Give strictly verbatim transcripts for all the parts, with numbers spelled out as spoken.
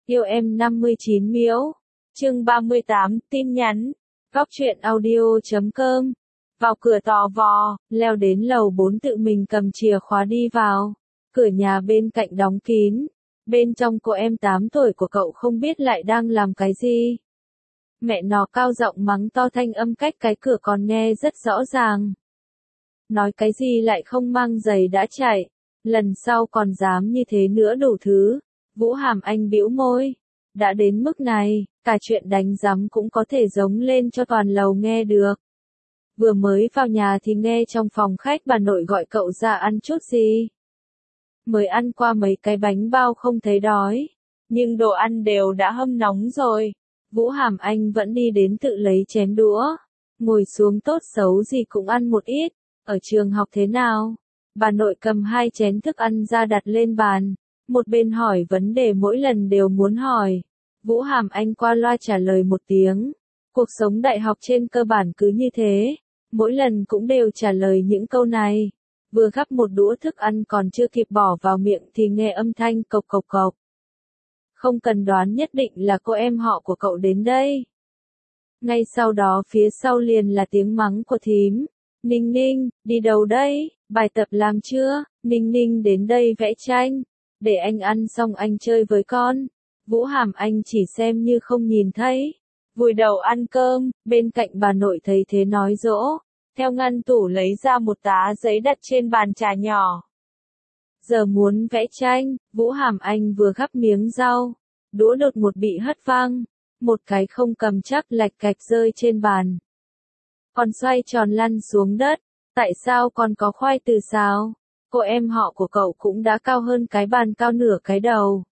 Yêu em năm mươi chín miễu. Chương ba mươi tám, tin nhắn. Góc truyện audio chấm com. Vào cửa tò vò, leo đến lầu bốn tự mình cầm chìa khóa đi vào. Cửa nhà bên cạnh đóng kín. Bên trong cô em tám tuổi của cậu không biết lại đang làm cái gì. Mẹ nó cao giọng mắng to, thanh âm cách cái cửa còn nghe rất rõ ràng. Nói cái gì lại không mang giày đã chạy. Lần sau còn dám như thế nữa đủ thứ. Vũ Hàm Anh bĩu môi. Đã đến mức này, cả chuyện đánh rắm cũng có thể giống lên cho toàn lầu nghe được. Vừa mới vào nhà thì nghe trong phòng khách bà nội gọi cậu ra ăn chút gì. Mới ăn qua mấy cái bánh bao không thấy đói. Nhưng đồ ăn đều đã hâm nóng rồi. Vũ Hàm Anh vẫn đi đến tự lấy chén đũa. Ngồi xuống, tốt xấu gì cũng ăn một ít. Ở trường học thế nào? Bà nội cầm hai chén thức ăn ra đặt lên bàn. Một bên hỏi vấn đề mỗi lần đều muốn hỏi. Vũ Hàm Anh qua loa trả lời một tiếng. Cuộc sống đại học trên cơ bản cứ như thế. Mỗi lần cũng đều trả lời những câu này. Vừa gắp một đũa thức ăn còn chưa kịp bỏ vào miệng thì nghe âm thanh cộc cộc cộc. Không cần đoán, nhất định là cô em họ của cậu đến đây. Ngay sau đó phía sau liền là tiếng mắng của thím. Ninh Ninh, đi đâu đây? Bài tập làm chưa? Ninh Ninh đến đây vẽ tranh. Để anh ăn xong anh chơi với con. Vũ Hàm Anh chỉ xem như không nhìn thấy. Vùi đầu ăn cơm, bên cạnh bà nội thấy thế nói dỗ. Theo ngăn tủ lấy ra một tá giấy đặt trên bàn trà nhỏ. Giờ muốn vẽ tranh, Vũ Hàm Anh vừa gắp miếng rau. Đũa đột một bị hất văng. Một cái không cầm chắc lạch cạch rơi trên bàn. Còn xoay tròn lăn xuống đất. Tại sao còn có khoai từ xào? Cô em họ của cậu cũng đã cao hơn cái bàn cao nửa cái đầu.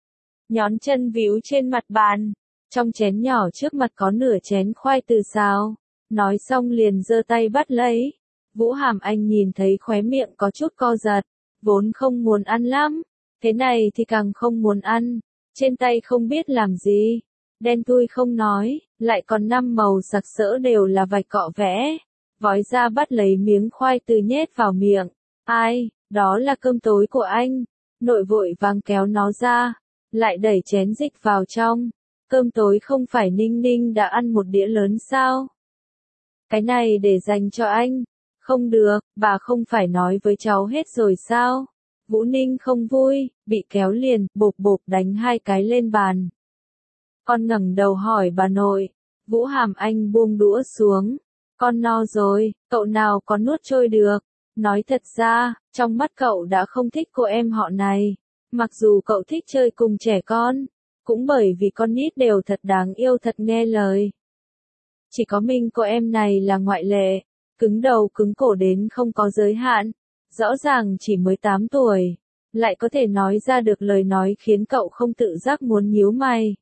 Nhón chân víu trên mặt bàn. Trong chén nhỏ trước mặt có nửa chén khoai từ xào. Nói xong liền giơ tay bắt lấy. Vũ Hàm Anh nhìn thấy khóe miệng có chút co giật. Vốn không muốn ăn lắm. Thế này thì càng không muốn ăn. Trên tay không biết làm gì. Đen thui không nói, lại còn năm màu sặc sỡ đều là vạch cọ vẽ. Vói ra bắt lấy miếng khoai từ nhét vào miệng. Ai, đó là cơm tối của anh. Nội vội vàng kéo nó ra. Lại đẩy chén dịch vào trong. Cơm tối không phải Ninh Ninh đã ăn một đĩa lớn sao? Cái này để dành cho anh. Không được, bà không phải nói với cháu hết rồi sao? Vũ Ninh không vui, bị kéo liền, bộp bộp đánh hai cái lên bàn. Con ngẩng đầu hỏi bà nội. Vũ Hàm Anh buông đũa xuống. Con no rồi, cậu nào có nuốt trôi được. Nói thật ra, trong mắt cậu đã không thích cô em họ này. Mặc dù cậu thích chơi cùng trẻ con. Cũng bởi vì con nít đều thật đáng yêu, thật nghe lời. Chỉ có mình cô em này là ngoại lệ. Cứng đầu cứng cổ đến không có giới hạn. Rõ ràng chỉ mới tám tuổi. Lại có thể nói ra được lời nói khiến cậu không tự giác muốn nhíu mày.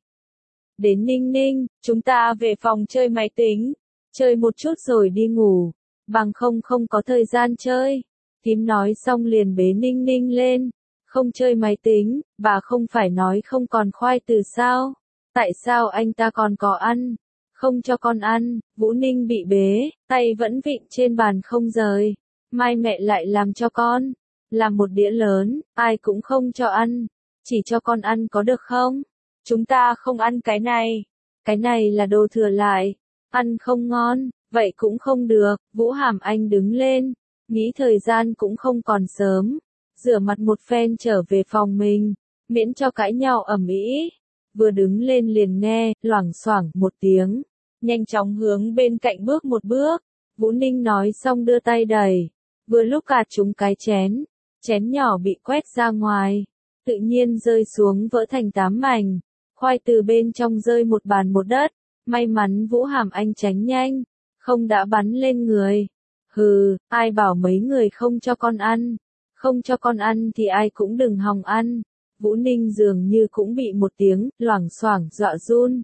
Đến Ninh Ninh, chúng ta về phòng chơi máy tính. Chơi một chút rồi đi ngủ. Bằng không không có thời gian chơi. Thím nói xong liền bế Ninh Ninh lên. Không chơi máy tính, bà không phải nói không còn khoai từ sao? Tại sao anh ta còn có ăn? Không cho con ăn. Vũ Ninh bị bế, tay vẫn vịn trên bàn không rời. Mai mẹ lại làm cho con. Làm một đĩa lớn, ai cũng không cho ăn. Chỉ cho con ăn có được không? Chúng ta không ăn cái này. Cái này là đồ thừa lại. Ăn không ngon, vậy cũng không được. Vũ Hàm Anh đứng lên. Nghĩ thời gian cũng không còn sớm. Rửa mặt một phen trở về phòng mình. Miễn cho cãi nhau ầm ĩ. Vừa đứng lên liền nghe, loảng xoảng một tiếng. Nhanh chóng hướng bên cạnh bước một bước. Vũ Ninh nói xong đưa tay đẩy. Vừa lúc cạt trúng cái chén. Chén nhỏ bị quét ra ngoài. Tự nhiên rơi xuống vỡ thành tám mảnh. Khoai từ bên trong rơi một bàn một đất. May mắn Vũ Hàm Anh tránh nhanh. Không đã bắn lên người. Hừ, ai bảo mấy người không cho con ăn. Không cho con ăn thì ai cũng đừng hòng ăn. Vũ Ninh dường như cũng bị một tiếng loảng xoảng dọa run.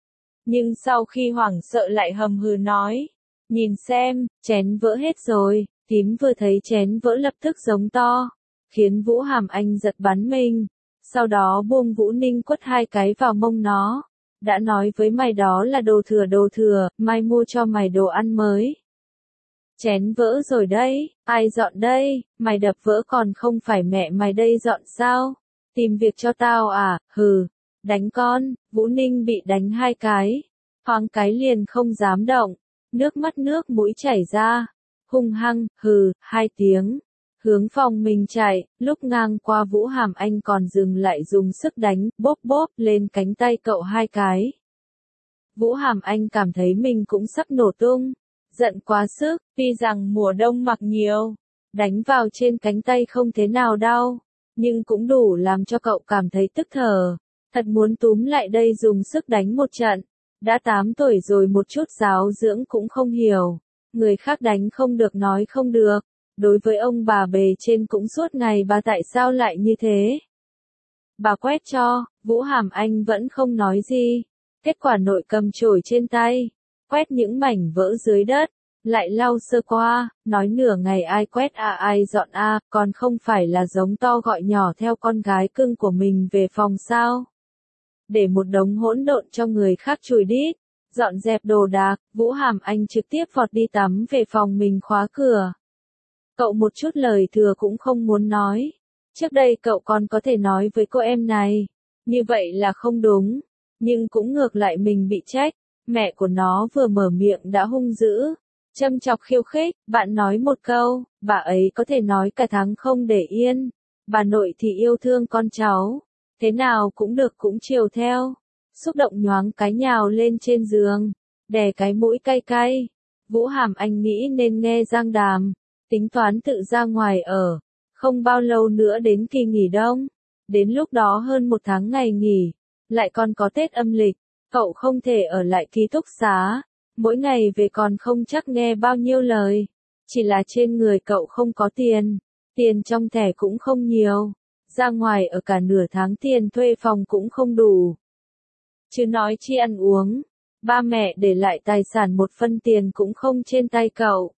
Nhưng sau khi hoảng sợ lại hầm hừ nói. Nhìn xem, chén vỡ hết rồi. Thím vừa thấy chén vỡ lập tức giống to. Khiến Vũ Hàm Anh giật bắn mình. Sau đó buông Vũ Ninh quất hai cái vào mông nó. Đã nói với mày đó là đồ thừa đồ thừa, mai mua cho mày đồ ăn mới. Chén vỡ rồi đấy, ai dọn đây, mày đập vỡ còn không phải mẹ mày đây dọn sao? Tìm việc cho tao à, hừ. Đánh con, Vũ Ninh bị đánh hai cái. Thoáng cái liền không dám động. Nước mắt nước mũi chảy ra. Hung hăng, hừ, hai tiếng. Hướng phòng mình chạy, lúc ngang qua Vũ Hàm Anh còn dừng lại dùng sức đánh, bóp bóp lên cánh tay cậu hai cái. Vũ Hàm Anh cảm thấy mình cũng sắp nổ tung. Giận quá sức, tuy rằng mùa đông mặc nhiều. Đánh vào trên cánh tay không thế nào đau. Nhưng cũng đủ làm cho cậu cảm thấy tức thở. Thật muốn túm lại đây dùng sức đánh một trận. Đã tám tuổi rồi một chút giáo dưỡng cũng không hiểu. Người khác đánh không được nói không được. Đối với ông bà bề trên cũng suốt ngày bà tại sao lại như thế. Bà quét cho, Vũ Hàm Anh vẫn không nói gì. Kết quả nội cầm chổi trên tay. Quét những mảnh vỡ dưới đất. Lại lau sơ qua, nói nửa ngày ai quét à ai dọn a, à, còn không phải là giống to gọi nhỏ theo con gái cưng của mình về phòng sao. Để một đống hỗn độn cho người khác chùi đít, dọn dẹp đồ đạc, Vũ Hàm Anh trực tiếp vọt đi tắm về phòng mình khóa cửa. Cậu một chút lời thừa cũng không muốn nói. Trước đây cậu còn có thể nói với cô em này, như vậy là không đúng, nhưng cũng ngược lại mình bị trách, mẹ của nó vừa mở miệng đã hung dữ. Châm chọc khiêu khích, bạn nói một câu, bà ấy có thể nói cả tháng không để yên. Bà nội thì yêu thương con cháu, thế nào cũng được cũng chiều theo. Xúc động nhoáng cái nhào lên trên giường, đè cái mũi cay cay. Vũ Hàm Anh nghĩ nên nghe Giang Đàm, tính toán tự ra ngoài ở. Không bao lâu nữa đến kỳ nghỉ đông, đến lúc đó hơn một tháng ngày nghỉ, lại còn có Tết âm lịch, cậu không thể ở lại ký túc xá. Mỗi ngày về còn không chắc nghe bao nhiêu lời. Chỉ là trên người cậu không có tiền. Tiền trong thẻ cũng không nhiều. Ra ngoài ở cả nửa tháng tiền thuê phòng cũng không đủ. Chứ nói chi ăn uống. Ba mẹ để lại tài sản một phân tiền cũng không trên tay cậu.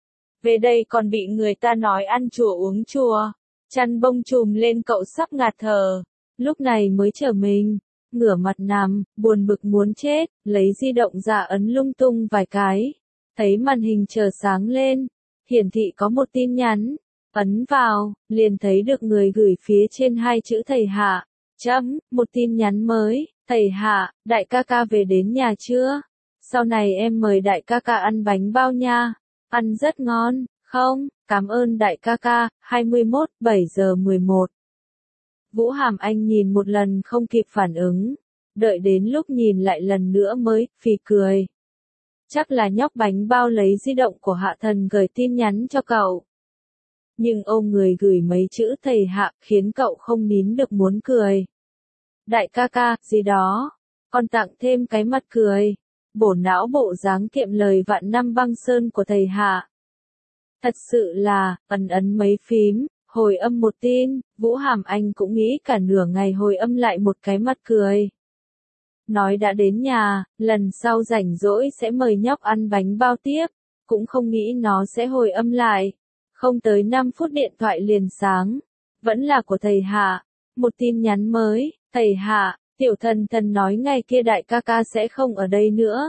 Về đây còn bị người ta nói ăn chùa uống chùa. Chăn bông trùm lên cậu sắp ngạt thở. Lúc này mới trở mình. Ngửa mặt nằm, buồn bực muốn chết, lấy di động ra ấn lung tung vài cái. Thấy màn hình chợt sáng lên, hiển thị có một tin nhắn. Ấn vào, liền thấy được người gửi phía trên hai chữ thầy Hạ. Chấm, một tin nhắn mới, thầy Hạ, đại ca ca về đến nhà chưa? Sau này em mời đại ca ca ăn bánh bao nha. Ăn rất ngon, không? Cảm ơn đại ca ca, hai mươi mốt, bảy giờ mười một. Vũ Hàm Anh nhìn một lần không kịp phản ứng, đợi đến lúc nhìn lại lần nữa mới phì cười. Chắc là nhóc bánh bao lấy di động của Hạ Thần gửi tin nhắn cho cậu. Nhưng ôm người gửi mấy chữ thầy Hạ khiến cậu không nín được muốn cười. Đại ca ca, gì đó, còn tặng thêm cái mặt cười, bổ não bộ dáng kiệm lời vạn năm băng sơn của thầy Hạ. Thật sự là, ấn ấn mấy phím. Hồi âm một tin, Vũ Hàm Anh cũng nghĩ cả nửa ngày hồi âm lại một cái mặt cười. Nói đã đến nhà, lần sau rảnh rỗi sẽ mời nhóc ăn bánh bao tiếp, cũng không nghĩ nó sẽ hồi âm lại. Không tới năm phút điện thoại liền sáng, vẫn là của thầy Hạ, một tin nhắn mới, thầy Hạ, tiểu thần thần nói ngày kia đại ca ca sẽ không ở đây nữa.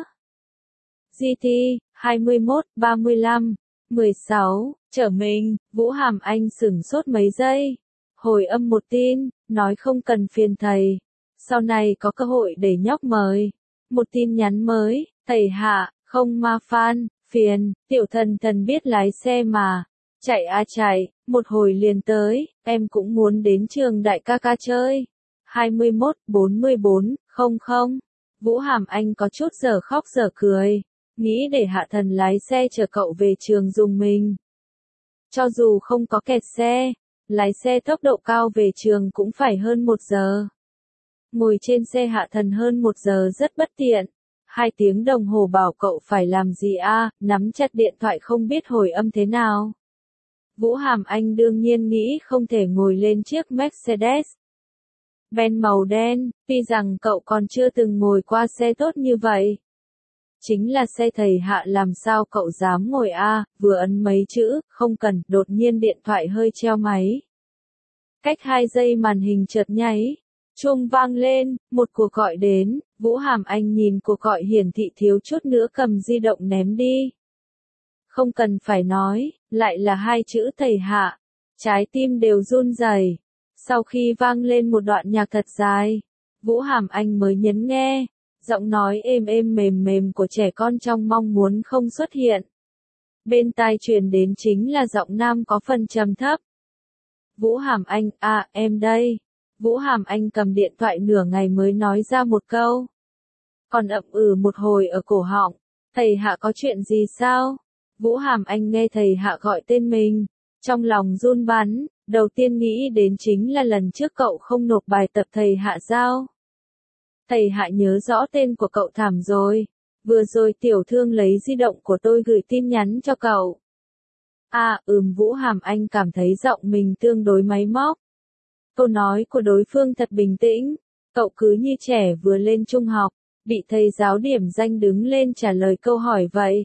giê tê, hai mươi mốt, ba mươi lăm, mười sáu, trở mình, Vũ Hàm Anh sửng sốt mấy giây. Hồi âm một tin, nói không cần phiền thầy. Sau này có cơ hội để nhóc mời. Một tin nhắn mới, thầy Hạ, không ma phan, phiền, tiểu thần thần biết lái xe mà. Chạy a à chạy, một hồi liền tới, em cũng muốn đến trường đại ca ca chơi. hai mươi mốt, bốn mươi bốn, không không. Vũ Hàm Anh có chút giờ khóc giờ cười. Nghĩ để Hạ Thần lái xe chở cậu về trường dùng mình. Cho dù không có kẹt xe, lái xe tốc độ cao về trường cũng phải hơn một giờ. Ngồi trên xe Hạ Thần hơn một giờ rất bất tiện. Hai tiếng đồng hồ bảo cậu phải làm gì a, à, nắm chặt điện thoại không biết hồi âm thế nào. Vũ Hàm Anh đương nhiên nghĩ không thể ngồi lên chiếc Mercedes Benz màu đen, tuy rằng cậu còn chưa từng ngồi qua xe tốt như vậy. Chính là xe thầy Hạ làm sao cậu dám ngồi a, à, vừa ấn mấy chữ, không cần, đột nhiên điện thoại hơi treo máy. Cách hai giây màn hình chợt nháy, chuông vang lên, một cuộc gọi đến, Vũ Hàm Anh nhìn cuộc gọi hiển thị thiếu chút nữa cầm di động ném đi. Không cần phải nói, lại là hai chữ thầy Hạ, trái tim đều run rẩy. Sau khi vang lên một đoạn nhạc thật dài, Vũ Hàm Anh mới nhấn nghe, giọng nói êm êm mềm mềm của trẻ con trong mong muốn không xuất hiện. Bên tai truyền đến chính là giọng nam có phần trầm thấp. Vũ Hàm Anh, à, em đây. Vũ Hàm Anh cầm điện thoại nửa ngày mới nói ra một câu. Còn ậm ừ một hồi ở cổ họng, thầy Hạ có chuyện gì sao? Vũ Hàm Anh nghe thầy Hạ gọi tên mình, trong lòng run bắn, đầu tiên nghĩ đến chính là lần trước cậu không nộp bài tập thầy Hạ giao. Thầy Hạ nhớ rõ tên của cậu thảm rồi, vừa rồi tiểu thương lấy di động của tôi gửi tin nhắn cho cậu. À, ừm Vũ Hàm Anh cảm thấy giọng mình tương đối máy móc. Câu nói của đối phương thật bình tĩnh, cậu cứ như trẻ vừa lên trung học, bị thầy giáo điểm danh đứng lên trả lời câu hỏi vậy.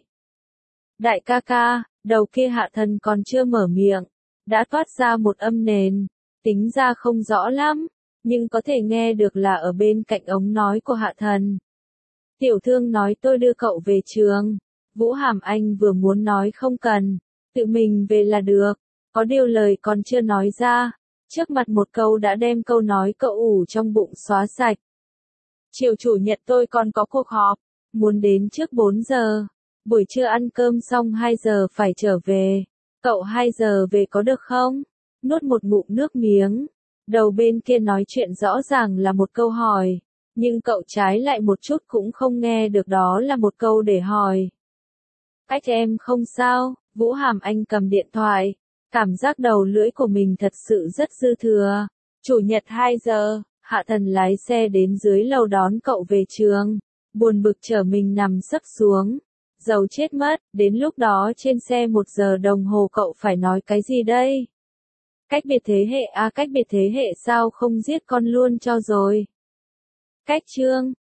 Đại ca ca, đầu kia Hạ Thần còn chưa mở miệng, đã toát ra một âm nền, tính ra không rõ lắm, nhưng có thể nghe được là ở bên cạnh ống nói của Hạ Thần. Tiểu thương nói tôi đưa cậu về trường. Vũ Hàm Anh vừa muốn nói không cần, tự mình về là được, có điều lời còn chưa nói ra, trước mặt một câu đã đem câu nói cậu ủ trong bụng xóa sạch. Chiều chủ nhật tôi còn có cuộc họp, muốn đến trước bốn giờ, buổi trưa ăn cơm xong hai giờ phải trở về, cậu hai giờ về có được không? Nuốt một ngụm nước miếng, đầu bên kia nói chuyện rõ ràng là một câu hỏi, nhưng cậu trái lại một chút cũng không nghe được đó là một câu để hỏi. Cách em không sao, Vũ Hàm Anh cầm điện thoại, cảm giác đầu lưỡi của mình thật sự rất dư thừa. Chủ nhật hai giờ, Hạ Thần lái xe đến dưới lầu đón cậu về trường, buồn bực chở mình nằm sấp xuống. Dầu chết mất, đến lúc đó trên xe một giờ đồng hồ cậu phải nói cái gì đây? Cách biệt thế hệ à cách biệt thế hệ sao không giết con luôn cho rồi? Cách chương